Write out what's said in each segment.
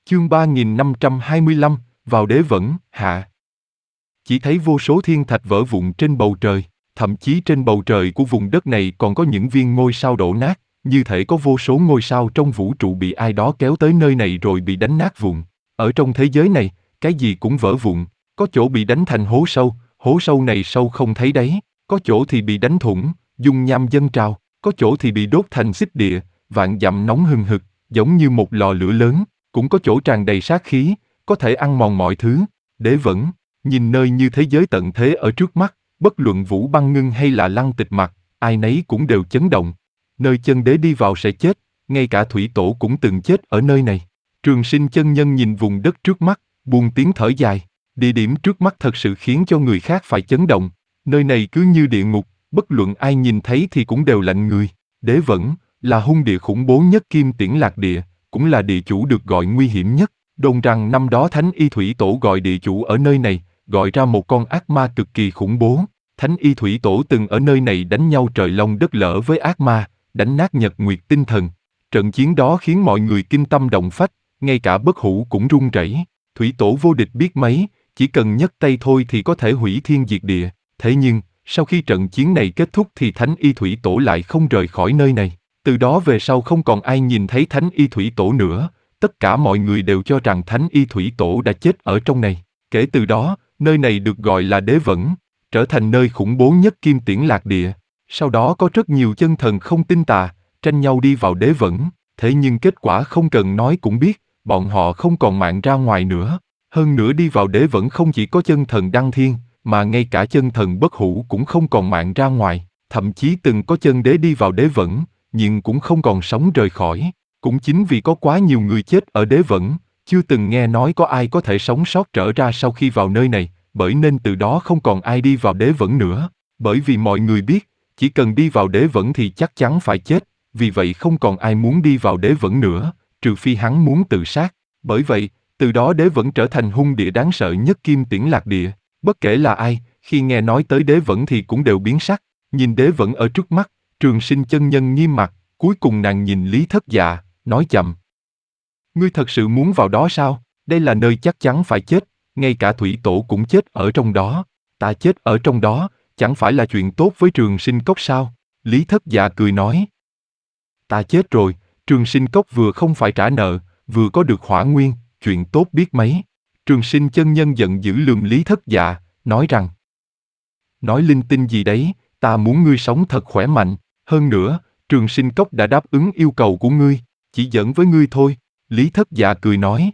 Chương 3525, vào đế vẫn, hạ. Chỉ thấy vô số thiên thạch vỡ vụn trên bầu trời, thậm chí trên bầu trời của vùng đất này còn có những viên ngôi sao đổ nát, như thể có vô số ngôi sao trong vũ trụ bị ai đó kéo tới nơi này rồi bị đánh nát vụn. Ở trong thế giới này, cái gì cũng vỡ vụn, có chỗ bị đánh thành hố sâu này sâu không thấy đáy, có chỗ thì bị đánh thủng, dung nham dâng trào, có chỗ thì bị đốt thành xích địa, vạn dặm nóng hừng hực, giống như một lò lửa lớn, cũng có chỗ tràn đầy sát khí, có thể ăn mòn mọi thứ. Đế vẫn, nhìn nơi như thế giới tận thế ở trước mắt, bất luận Vũ Băng Ngưng hay là Lăng Tịch Mặc, ai nấy cũng đều chấn động. Nơi chân đế đi vào sẽ chết, ngay cả thủy tổ cũng từng chết ở nơi này. Trường Sinh chân nhân nhìn vùng đất trước mắt, buông tiếng thở dài. Địa điểm trước mắt thật sự khiến cho người khác phải chấn động. Nơi này cứ như địa ngục, bất luận ai nhìn thấy thì cũng đều lạnh người. Đế vẫn là hung địa khủng bố nhất Kim Tiễn Lạc Địa, cũng là địa chủ được gọi nguy hiểm nhất. Đồn rằng năm đó Thánh Y Thủy Tổ gọi địa chủ ở nơi này, gọi ra một con ác ma cực kỳ khủng bố. Thánh Y Thủy Tổ từng ở nơi này đánh nhau trời long đất lở với ác ma, đánh nát nhật nguyệt tinh thần. Trận chiến đó khiến mọi người kinh tâm động phách, ngay cả bất hủ cũng run rẩy. Thủy Tổ vô địch biết mấy, chỉ cần nhấc tay thôi thì có thể hủy thiên diệt địa. Thế nhưng, sau khi trận chiến này kết thúc thì Thánh Y Thủy Tổ lại không rời khỏi nơi này. Từ đó về sau không còn ai nhìn thấy Thánh Y Thủy Tổ nữa. Tất cả mọi người đều cho rằng Thánh Y Thủy Tổ đã chết ở trong này. Kể từ đó, nơi này được gọi là Đế Vẫn, trở thành nơi khủng bố nhất Kim Tiễn Lạc Địa. Sau đó có rất nhiều chân thần không tin tà, tranh nhau đi vào Đế Vẫn. Thế nhưng kết quả không cần nói cũng biết, bọn họ không còn mạng ra ngoài nữa. Hơn nữa đi vào Đế Vẫn không chỉ có chân thần Đăng Thiên, mà ngay cả chân thần Bất Hủ cũng không còn mạng ra ngoài. Thậm chí từng có chân đế đi vào Đế Vẫn, nhưng cũng không còn sống rời khỏi. Cũng chính vì có quá nhiều người chết ở Đế Vẫn, chưa từng nghe nói có ai có thể sống sót trở ra sau khi vào nơi này, bởi nên từ đó không còn ai đi vào Đế Vẫn nữa. Bởi vì mọi người biết, chỉ cần đi vào Đế Vẫn thì chắc chắn phải chết, vì vậy không còn ai muốn đi vào Đế Vẫn nữa, trừ phi hắn muốn tự sát. Bởi vậy, từ đó Đế Vẫn trở thành hung địa đáng sợ nhất Kim Tiễn Lạc Địa. Bất kể là ai, khi nghe nói tới Đế Vẫn thì cũng đều biến sắc. Nhìn Đế Vẫn ở trước mắt, Trường Sinh chân nhân nghiêm mặt, cuối cùng nàng nhìn Lý Thất Dạ, nói chậm. Ngươi thật sự muốn vào đó sao? Đây là nơi chắc chắn phải chết, ngay cả Thủy Tổ cũng chết ở trong đó. Ta chết ở trong đó, chẳng phải là chuyện tốt với Trường Sinh Cốc sao? Lý Thất Dạ cười nói. Ta chết rồi, Trường Sinh Cốc vừa không phải trả nợ, vừa có được hỏa nguyên, chuyện tốt biết mấy. Trường Sinh chân nhân giận dữ lườm Lý Thất Dạ, nói rằng. Nói linh tinh gì đấy, ta muốn ngươi sống thật khỏe mạnh, hơn nữa, Trường Sinh Cốc đã đáp ứng yêu cầu của ngươi, chỉ dẫn với ngươi thôi. Lý Thất Dạ cười nói.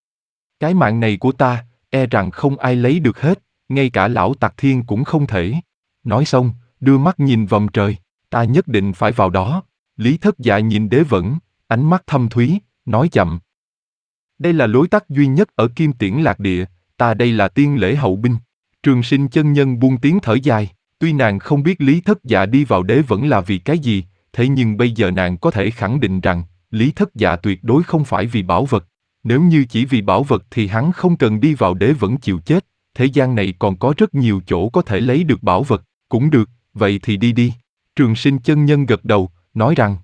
Cái mạng này của ta, e rằng không ai lấy được hết, ngay cả lão Tặc Thiên cũng không thể. Nói xong, đưa mắt nhìn vòng trời, ta nhất định phải vào đó. Lý Thất Dạ nhìn Đế Vẫn, ánh mắt thâm thúy, nói chậm. Đây là lối tắt duy nhất ở Kim Tiễn Lạc Địa, ta đây là tiên lễ hậu binh. Trường Sinh chân nhân buông tiếng thở dài, tuy nàng không biết Lý Thất Dạ đi vào Đế Vẫn là vì cái gì, thế nhưng bây giờ nàng có thể khẳng định rằng, Lý Thất Dạ tuyệt đối không phải vì bảo vật. Nếu như chỉ vì bảo vật thì hắn không cần đi vào Đế Vẫn chịu chết, thế gian này còn có rất nhiều chỗ có thể lấy được bảo vật, cũng được, vậy thì đi đi. Trường Sinh chân nhân gật đầu, nói rằng,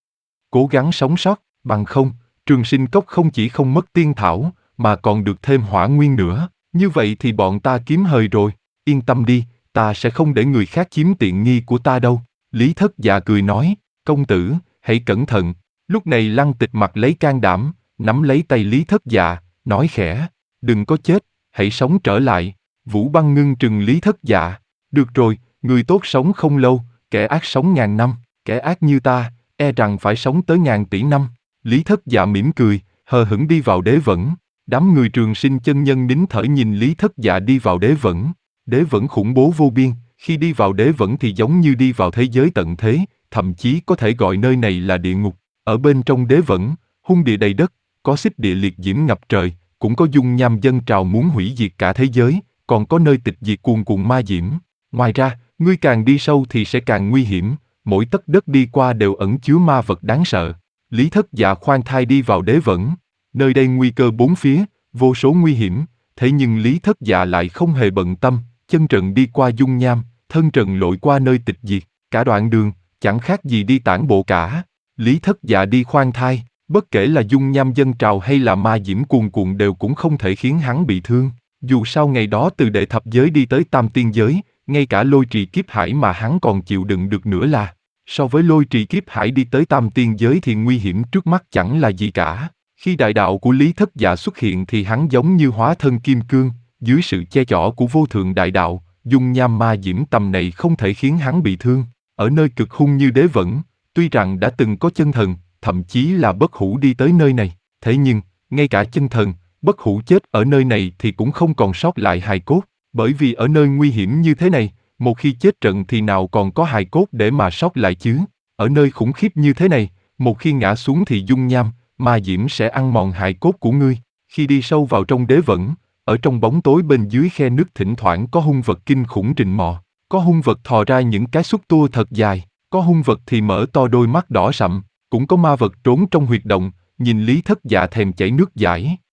cố gắng sống sót, bằng không, Trường Sinh Cốc không chỉ không mất tiên thảo, mà còn được thêm hỏa nguyên nữa, như vậy thì bọn ta kiếm hời rồi, yên tâm đi, ta sẽ không để người khác chiếm tiện nghi của ta đâu. Lý Thất Dạ cười nói, công tử, hãy cẩn thận. Lúc này Lăng Tịch Mặc lấy can đảm, nắm lấy tay Lý Thất Dạ, nói khẽ, đừng có chết, hãy sống trở lại. Vũ Băng Ngưng trừng Lý Thất Dạ, được rồi, người tốt sống không lâu, kẻ ác sống ngàn năm, kẻ ác như ta, e rằng phải sống tới ngàn tỷ năm. Lý Thất Dạ mỉm cười, hờ hững đi vào Đế Vẫn. Đám người Trường Sinh chân nhân nín thở nhìn Lý Thất Dạ đi vào Đế Vẫn. Đế Vẫn khủng bố vô biên, khi đi vào Đế Vẫn thì giống như đi vào thế giới tận thế, thậm chí có thể gọi nơi này là địa ngục. Ở bên trong Đế Vẫn, hung địa đầy đất, có xích địa liệt diễm ngập trời, cũng có dung nham dâng trào muốn hủy diệt cả thế giới, còn có nơi tịch diệt cuồn cuộn ma diễm. Ngoài ra, ngươi càng đi sâu thì sẽ càng nguy hiểm, mỗi tấc đất đi qua đều ẩn chứa ma vật đáng sợ. Lý Thất Dạ khoan thai đi vào Đế Vẫn. Nơi đây nguy cơ bốn phía, vô số nguy hiểm, thế nhưng Lý Thất Dạ lại không hề bận tâm, chân trần đi qua dung nham, thân trần lội qua nơi tịch diệt, cả đoạn đường, chẳng khác gì đi tản bộ cả. Lý Thất Dạ đi khoan thai, Bất kể là dung nham dâng trào hay là ma diễm cuồn cuộn đều cũng không thể khiến hắn bị thương. Dù sao ngày đó từ đệ thập giới đi tới tam tiên giới, ngay cả lôi trì kiếp hải mà hắn còn chịu đựng được nữa là. So với lôi trì kiếp hải đi tới tam tiên giới thì nguy hiểm trước mắt chẳng là gì cả. Khi đại đạo của Lý Thất Dạ xuất hiện thì hắn giống như hóa thân kim cương, dưới sự che chở của vô thượng đại đạo, dung nham ma diễm tầm này không thể khiến hắn bị thương. Ở nơi cực hung như đế vẫn, tuy rằng đã từng có chân thần, thậm chí là bất hủ đi tới nơi này, thế nhưng, ngay cả chân thần, bất hủ chết ở nơi này thì cũng không còn sót lại hài cốt, bởi vì ở nơi nguy hiểm như thế này, một khi chết trận thì nào còn có hài cốt để mà sót lại chứ. Ở nơi khủng khiếp như thế này, một khi ngã xuống thì dung nham, ma diễm sẽ ăn mòn hài cốt của ngươi. Khi đi sâu vào trong đế vẫn, ở trong bóng tối bên dưới khe nước thỉnh thoảng có hung vật kinh khủng rình mò, có hung vật thò ra những cái xúc tua thật dài, có hung vật thì mở to đôi mắt đỏ sậm, cũng có ma vật trốn trong huyệt động, nhìn Lý Thất Dạ thèm chảy nước dãi.